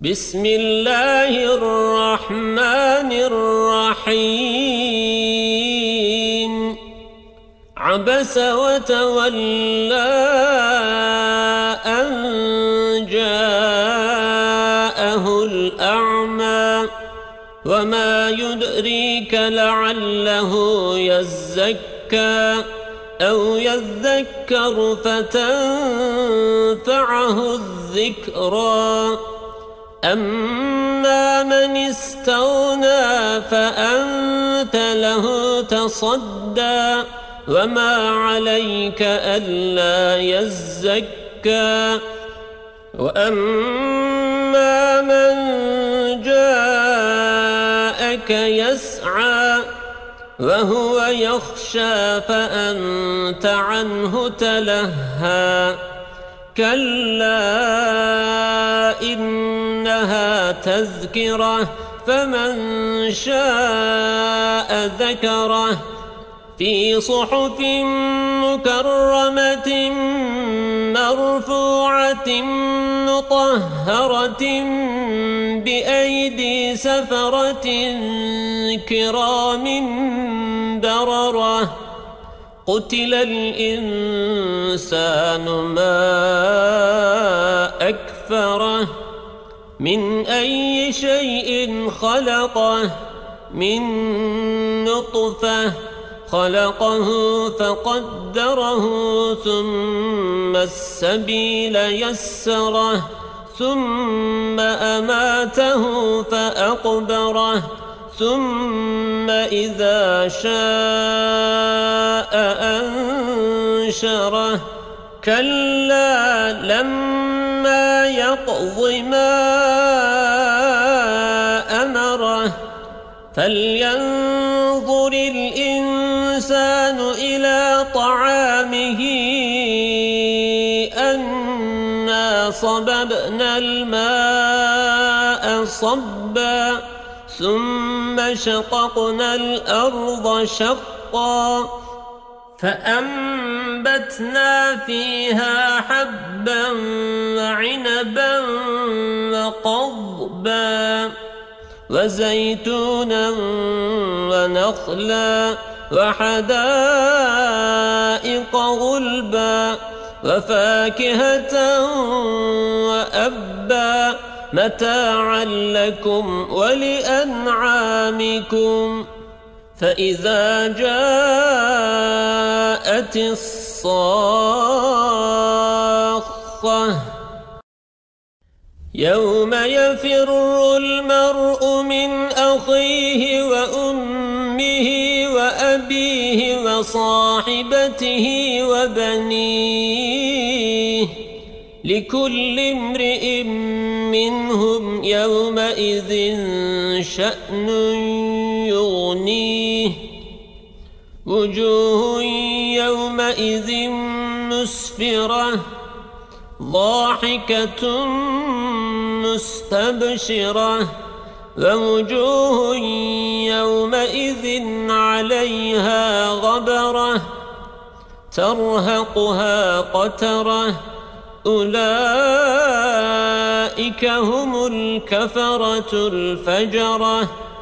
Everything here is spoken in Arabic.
بسم الله الرحمن الرحيم عبس وتولى أن جاءه الأعمى وما يدريك لعله يزكى أو يذكر فتنفعه الذكرى أما من استغنى فأنت له تصدى وما عليك ألا يزكى وأما من جاءك يسعى وهو يخشى فأنت عنه تلهى كلا إنها تذكرة فمن شاء ذكره في صحف مكرمة مرفوعة مطهرة بأيدي سفرة كرام بررة قتل الإنسان ما أكفره من أي شيء خلقه من نطفة خلقه فقدره ثم السبيل يسره ثم أماته فأقبره ثم إذا شاء أنشره كلا لما يقض ما أمره فلينظر الإنسان إلى طعامه أنا صببنا الماء صبا ثم شققنا الأرض شقا فأنبتنا فيها حبا وعنبا وقضبا وزيتونا ونخلا وحدائق غلبا وفاكهة وأبا متاعا لكم ولأنعامكم فإذا جاءت الصاخة يوم يفر المرء من أخيه وأمه وأبيه وصاحبته وبنيه لكل امرئ منهم يومئذ شأن يغنيه وجوه يومئذ مسفرة ضاحكة مستبشرة ووجوه يومئذ عليها غبرة ترهقها قترة أولئك هم الكفرة الفجرة